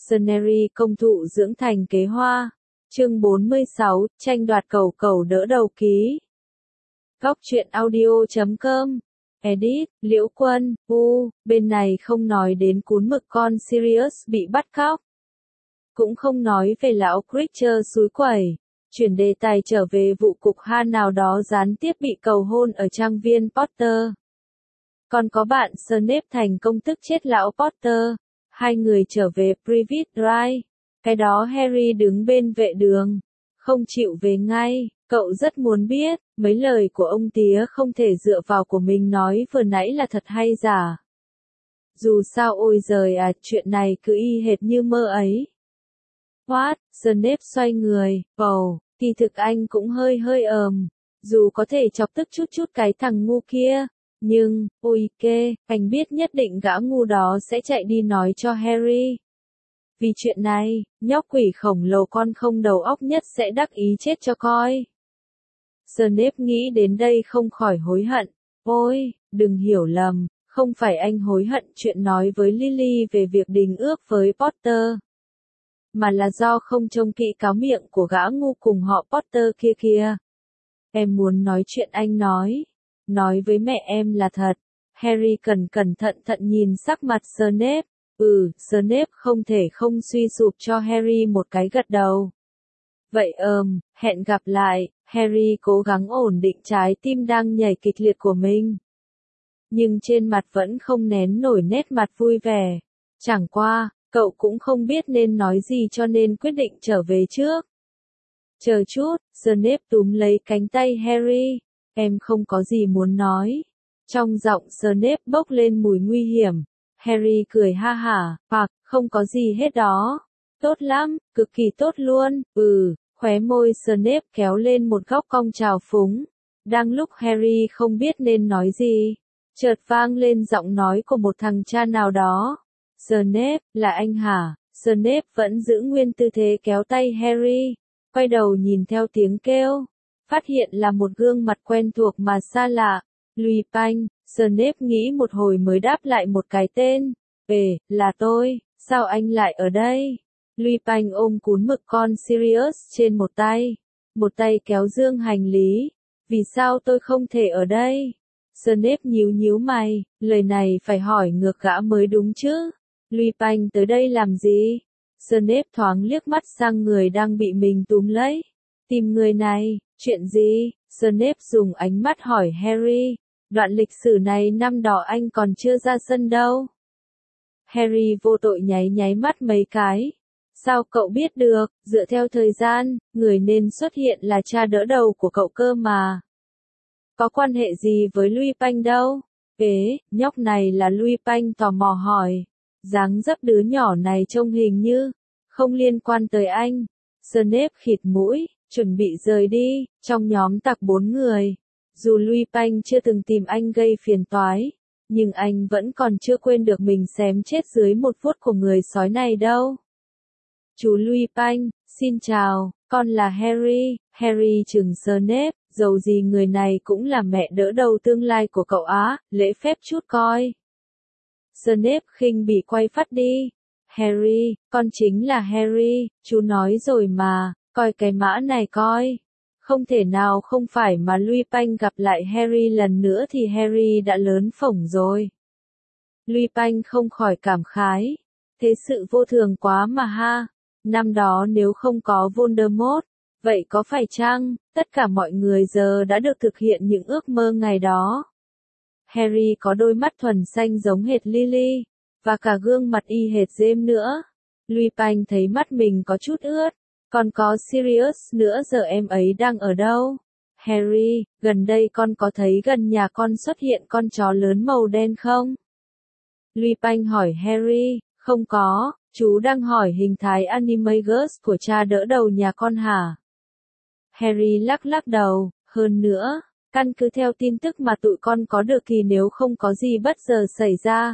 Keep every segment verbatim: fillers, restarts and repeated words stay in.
Scenery công thụ dưỡng thành kế hoa. Chương bốn mươi sáu, tranh đoạt cầu cầu đỡ đầu ký. Góc truyện audio chấm com. Edit, Liễu Quân, U, bên này không nói đến cún mực con Sirius bị bắt cóc. Cũng không nói về lão Creature xúi quẩy. Chuyển đề tài trở về vụ cục ha nào đó gián tiếp bị cầu hôn ở trang viên Potter. Còn có bạn Snape thành công tức chết lão Potter. Hai người trở về Privet Drive. Cái đó Harry đứng bên vệ đường. Không chịu về ngay. Cậu rất muốn biết, mấy lời của ông tía không thể dựa vào của mình nói vừa nãy là thật hay giả. Dù sao ôi giời à, chuyện này cứ y hệt như mơ ấy. What? Snape xoay người, bầu, kỳ thực anh cũng hơi hơi ờm. Dù có thể chọc tức chút chút cái thằng ngu kia. Nhưng, ôi kê, anh biết nhất định gã ngu đó sẽ chạy đi nói cho Harry. Vì chuyện này, nhóc quỷ khổng lồ con không đầu óc nhất sẽ đắc ý chết cho coi. Snape nghĩ đến đây không khỏi hối hận. Ôi, đừng hiểu lầm, không phải anh hối hận chuyện nói với Lily về việc đình ước với Potter. Mà là do không trông kỹ cáo miệng của gã ngu cùng họ Potter kia kia. Em muốn nói chuyện anh nói. Nói với mẹ em là thật. Harry cần cẩn thận thận nhìn sắc mặt Snape. Ừ, Snape không thể không suy sụp cho Harry một cái gật đầu. Vậy ờm, hẹn gặp lại. Harry cố gắng ổn định trái tim đang nhảy kịch liệt của mình. Nhưng trên mặt vẫn không nén nổi nét mặt vui vẻ. Chẳng qua, cậu cũng không biết nên nói gì cho nên quyết định trở về trước. Chờ chút, Snape túm lấy cánh tay Harry. Em không có gì muốn nói. Trong giọng Snape bốc lên mùi nguy hiểm. Harry cười ha hả, hoặc, không có gì hết đó. Tốt lắm, cực kỳ tốt luôn, ừ, khóe môi Snape kéo lên một góc cong trào phúng. Đang lúc Harry không biết nên nói gì, chợt vang lên giọng nói của một thằng cha nào đó. Snape, là anh hả? Snape vẫn giữ nguyên tư thế kéo tay Harry, quay đầu nhìn theo tiếng kêu. Phát hiện là một gương mặt quen thuộc mà xa lạ. Lupin. Snape nghĩ một hồi mới đáp lại một cái tên. Ê, là tôi, sao anh lại ở đây? Lupin ôm cún mực con Sirius trên một tay. Một tay kéo dương hành lý. Vì sao tôi không thể ở đây? Snape nhíu nhíu mày, lời này phải hỏi ngược gã mới đúng chứ. Lupin tới đây làm gì? Snape thoáng liếc mắt sang người đang bị mình túm lấy. Tìm người này, chuyện gì? Snape dùng ánh mắt hỏi Harry. Đoạn lịch sử này năm đó anh còn chưa ra sân đâu. Harry vô tội nháy nháy mắt mấy cái. Sao cậu biết được, dựa theo thời gian, người nên xuất hiện là cha đỡ đầu của cậu cơ mà. Có quan hệ gì với Lupin đâu? Ế, nhóc này là Lupin tò mò hỏi. Dáng dấp đứa nhỏ này trông hình như không liên quan tới anh. Snape khịt mũi, chuẩn bị rời đi, trong nhóm tặc bốn người. Dù Lupin chưa từng tìm anh gây phiền toái, nhưng anh vẫn còn chưa quên được mình xém chết dưới một phút của người sói này đâu. Chú Lupin, xin chào, con là Harry. Harry trừng Snape, dầu gì người này cũng là mẹ đỡ đầu tương lai của cậu á, lễ phép chút coi. Snape khinh bỉ quay phát đi. Harry, con chính là Harry, chú nói rồi mà, coi cái mã này coi. Không thể nào không phải mà Lupin gặp lại Harry lần nữa thì Harry đã lớn phổng rồi. Lupin không khỏi cảm khái. Thế sự vô thường quá mà ha. Năm đó nếu không có Voldemort, vậy có phải chăng, tất cả mọi người giờ đã được thực hiện những ước mơ ngày đó. Harry có đôi mắt thuần xanh giống hệt Lily, và cả gương mặt y hệt James nữa. Lupin thấy mắt mình có chút ướt. Còn có Sirius nữa, giờ em ấy đang ở đâu? Harry, gần đây con có thấy gần nhà con xuất hiện con chó lớn màu đen không? Lupin hỏi Harry, không có, chú đang hỏi hình thái Animagus của cha đỡ đầu nhà con hả? Harry lắc lắc đầu, hơn nữa, căn cứ theo tin tức mà tụi con có được thì nếu không có gì bất ngờ xảy ra.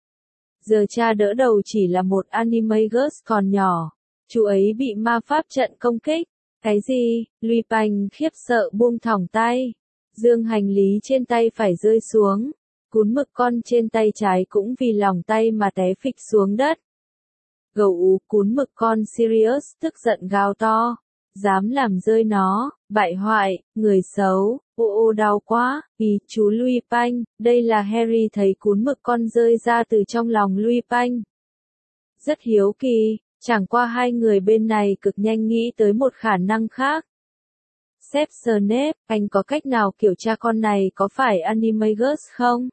Giờ cha đỡ đầu chỉ là một Animagus còn nhỏ. Chú ấy bị ma pháp trận công kích. Cái gì? Lupin khiếp sợ buông thõng tay. Dương hành lý trên tay phải rơi xuống. Cún mực con trên tay trái cũng vì lòng tay mà té phịch xuống đất. Gấu ú cún mực con Sirius tức giận gào to. Dám làm rơi nó, bại hoại, người xấu, ô ô đau quá, ý chú Lupin, đây là Harry thấy cún mực con rơi ra từ trong lòng Lupin. Rất hiếu kỳ, chẳng qua hai người bên này cực nhanh nghĩ tới một khả năng khác. Sếp Snape, anh có cách nào kiểm tra con này có phải Animagus không?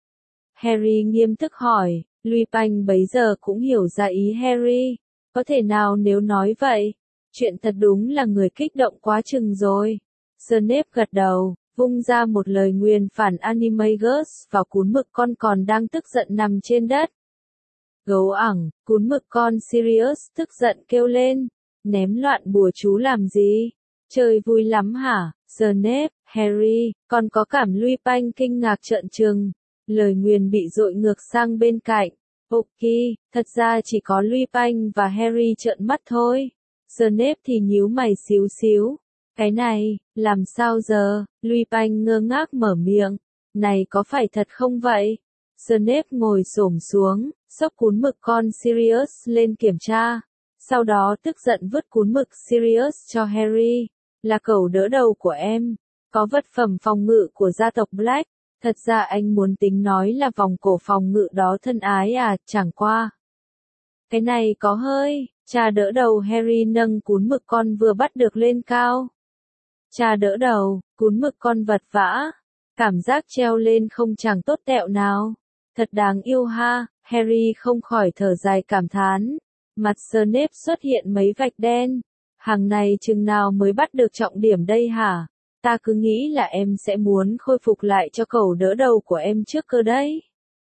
Harry nghiêm túc hỏi, Lupin bấy giờ cũng hiểu ra ý Harry. Có thể nào nếu nói vậy? Chuyện thật đúng là người kích động quá chừng rồi. Snape gật đầu, vung ra một lời nguyền phản Animagus vào cún mực con còn đang tức giận nằm trên đất. Gấu ẳng, cún mực con Sirius tức giận kêu lên. Ném loạn bùa chú làm gì? Chơi vui lắm hả? Snape, Harry, còn có cảm Lupin kinh ngạc trợn trừng. Lời nguyền bị dội ngược sang bên cạnh. Ok, thật ra chỉ có Lupin và Harry trợn mắt thôi. Snape thì nhíu mày xíu xíu. Cái này, làm sao giờ? Lupin ngơ ngác mở miệng. Này có phải thật không vậy? Snape ngồi xổm xuống, xốc cún mực con Sirius lên kiểm tra. Sau đó tức giận vứt cún mực Sirius cho Harry. Là cẩu đỡ đầu của em. Có vật phẩm phòng ngự của gia tộc Black. Thật ra anh muốn tính nói là vòng cổ phòng ngự đó thân ái à, chẳng qua. Cái này có hơi, cha đỡ đầu Harry nâng cún mực con vừa bắt được lên cao. Cha đỡ đầu, cún mực con vật vã. Cảm giác treo lên không chẳng tốt tẹo nào. Thật đáng yêu ha, Harry không khỏi thở dài cảm thán. Mặt Snape xuất hiện mấy vạch đen. Hàng này chừng nào mới bắt được trọng điểm đây hả? Ta cứ nghĩ là em sẽ muốn khôi phục lại cho cẩu đỡ đầu của em trước cơ đấy.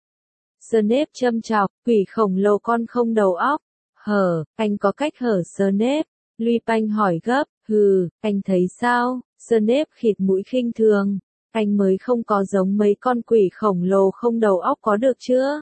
Snape châm chọc, quỷ khổng lồ con không đầu óc. Hở, anh có cách hở Snape? Lupin hỏi gấp, hừ, anh thấy sao? Snape khịt mũi khinh thường. Anh mới không có giống mấy con quỷ khổng lồ không đầu óc có được chưa?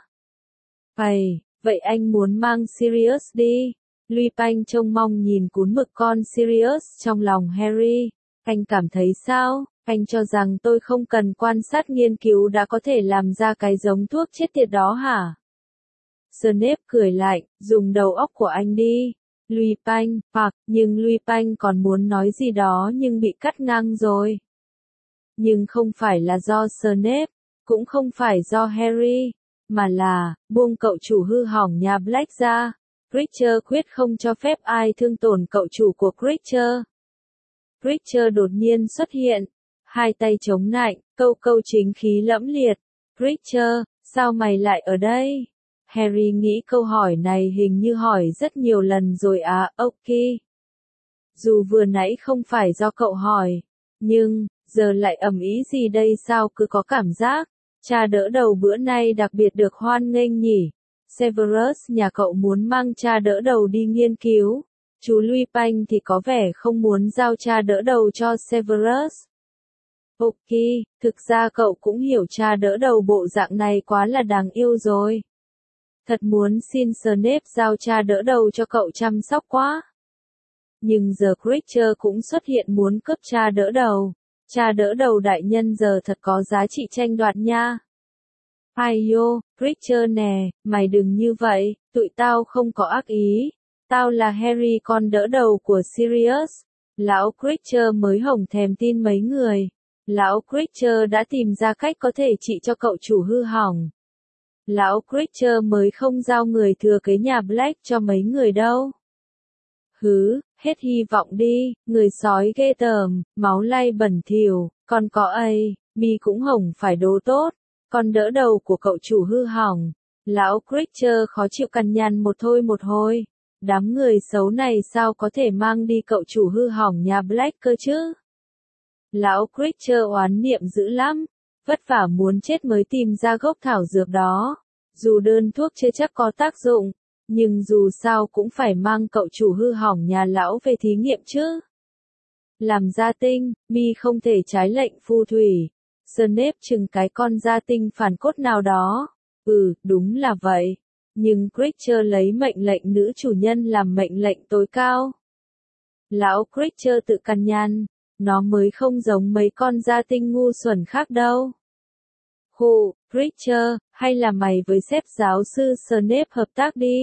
Vậy, vậy anh muốn mang Sirius đi. Lupin trông mong nhìn cún mực con Sirius trong lòng Harry. Anh cảm thấy sao? Anh cho rằng tôi không cần quan sát nghiên cứu đã có thể làm ra cái giống thuốc chết tiệt đó hả? Snape cười lạnh, dùng đầu óc của anh đi. Lupin, hoặc, nhưng Lupin còn muốn nói gì đó nhưng bị cắt ngang rồi. Nhưng không phải là do Snape, cũng không phải do Harry, mà là, buông cậu chủ hư hỏng nhà Black ra. Creature quyết không cho phép ai thương tổn cậu chủ của Creature. Creature đột nhiên xuất hiện, hai tay chống nạnh, câu câu chính khí lẫm liệt. Creature, sao mày lại ở đây? Harry nghĩ câu hỏi này hình như hỏi rất nhiều lần rồi à, ok. Dù vừa nãy không phải do cậu hỏi, nhưng, giờ lại ầm ĩ gì đây sao cứ có cảm giác, cha đỡ đầu bữa nay đặc biệt được hoan nghênh nhỉ. Severus nhà cậu muốn mang cha đỡ đầu đi nghiên cứu. Chú Lupin thì có vẻ không muốn giao cha đỡ đầu cho Severus. Ok, thực ra cậu cũng hiểu cha đỡ đầu bộ dạng này quá là đáng yêu rồi. Thật muốn xin Snape giao cha đỡ đầu cho cậu chăm sóc quá. Nhưng giờ Creature cũng xuất hiện muốn cướp cha đỡ đầu. Cha đỡ đầu đại nhân giờ thật có giá trị tranh đoạt nha. Ai yo, Creature nè, mày đừng như vậy, tụi tao không có ác ý. Tao là Harry con đỡ đầu của Sirius. Lão Creature mới hổng thèm tin mấy người. Lão Creature đã tìm ra cách có thể trị cho cậu chủ hư hỏng. Lão Creature mới không giao người thừa kế nhà Black cho mấy người đâu. Hứ, hết hy vọng đi, người sói ghê tởm, máu lay bẩn thỉu, còn có ấy, mi cũng hổng phải đồ tốt, con đỡ đầu của cậu chủ hư hỏng. Lão Creature khó chịu cằn nhằn một thôi một hồi. Đám người xấu này sao có thể mang đi cậu chủ hư hỏng nhà Black cơ chứ? Lão Creature oán niệm dữ lắm, vất vả muốn chết mới tìm ra gốc thảo dược đó. Dù đơn thuốc chưa chắc có tác dụng, nhưng dù sao cũng phải mang cậu chủ hư hỏng nhà lão về thí nghiệm chứ. Làm gia tinh, mi không thể trái lệnh phù thủy. Snape chừng cái con gia tinh phản cốt nào đó. Ừ, đúng là vậy. Nhưng Creature lấy mệnh lệnh nữ chủ nhân làm mệnh lệnh tối cao. Lão Creature tự cằn nhằn, nó mới không giống mấy con gia tinh ngu xuẩn khác đâu. Hù, Creature, hay là mày với sếp giáo sư Snape hợp tác đi.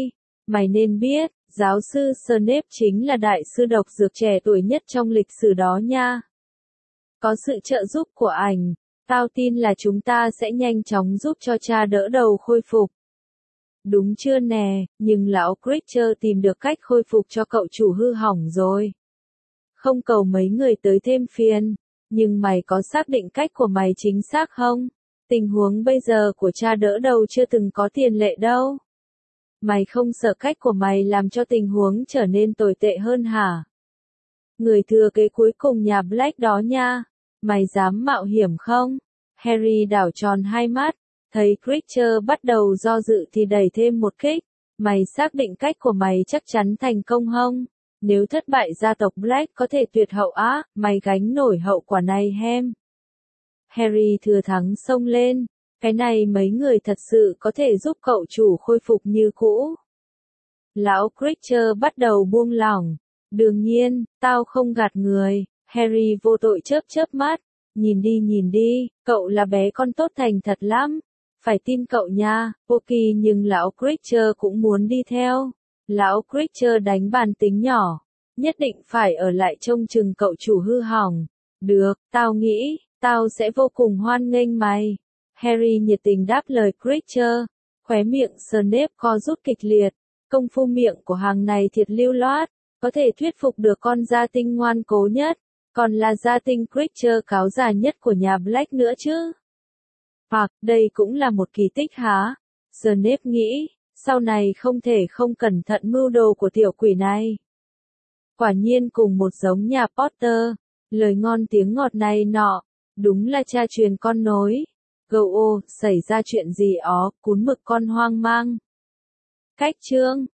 Mày nên biết, giáo sư Snape chính là đại sư độc dược trẻ tuổi nhất trong lịch sử đó nha. Có sự trợ giúp của ảnh, tao tin là chúng ta sẽ nhanh chóng giúp cho cha đỡ đầu khôi phục. Đúng chưa nè, nhưng lão Creature tìm được cách khôi phục cho cậu chủ hư hỏng rồi. Không cầu mấy người tới thêm phiền, nhưng mày có xác định cách của mày chính xác không? Tình huống bây giờ của cha đỡ đầu chưa từng có tiền lệ đâu. Mày không sợ cách của mày làm cho tình huống trở nên tồi tệ hơn hả? Người thừa kế cuối cùng nhà Black đó nha. Mày dám mạo hiểm không? Harry đảo tròn hai mắt, thấy Creature bắt đầu do dự thì đẩy thêm một kích. Mày xác định cách của mày chắc chắn thành công không? Nếu thất bại gia tộc Black có thể tuyệt hậu á, mày gánh nổi hậu quả này hem. Harry thừa thắng xông lên. Cái này mấy người thật sự có thể giúp cậu chủ khôi phục như cũ. Lão Creature bắt đầu buông lỏng. Đương nhiên, tao không gạt người. Harry vô tội chớp chớp mắt. Nhìn đi nhìn đi, cậu là bé con tốt thành thật lắm. Phải tin cậu nha, Pocky, nhưng lão Creature cũng muốn đi theo. Lão Creature đánh bàn tính nhỏ. Nhất định phải ở lại trông chừng cậu chủ hư hỏng. Được, tao nghĩ, tao sẽ vô cùng hoan nghênh mày. Harry nhiệt tình đáp lời Creature. Khóe miệng Snape co rút kịch liệt. Công phu miệng của hàng này thiệt lưu loát. Có thể thuyết phục được con gia tinh ngoan cố nhất. Còn là gia tinh Creature cáo già nhất của nhà Black nữa chứ. Hoặc, đây cũng là một kỳ tích hả? Snape nghĩ, sau này không thể không cẩn thận mưu đồ của tiểu quỷ này. Quả nhiên cùng một giống nhà Potter. Lời ngon tiếng ngọt này nọ. Đúng là cha truyền con nối. Gâu ô, xảy ra chuyện gì ó, cún mực con hoang mang. Cách chương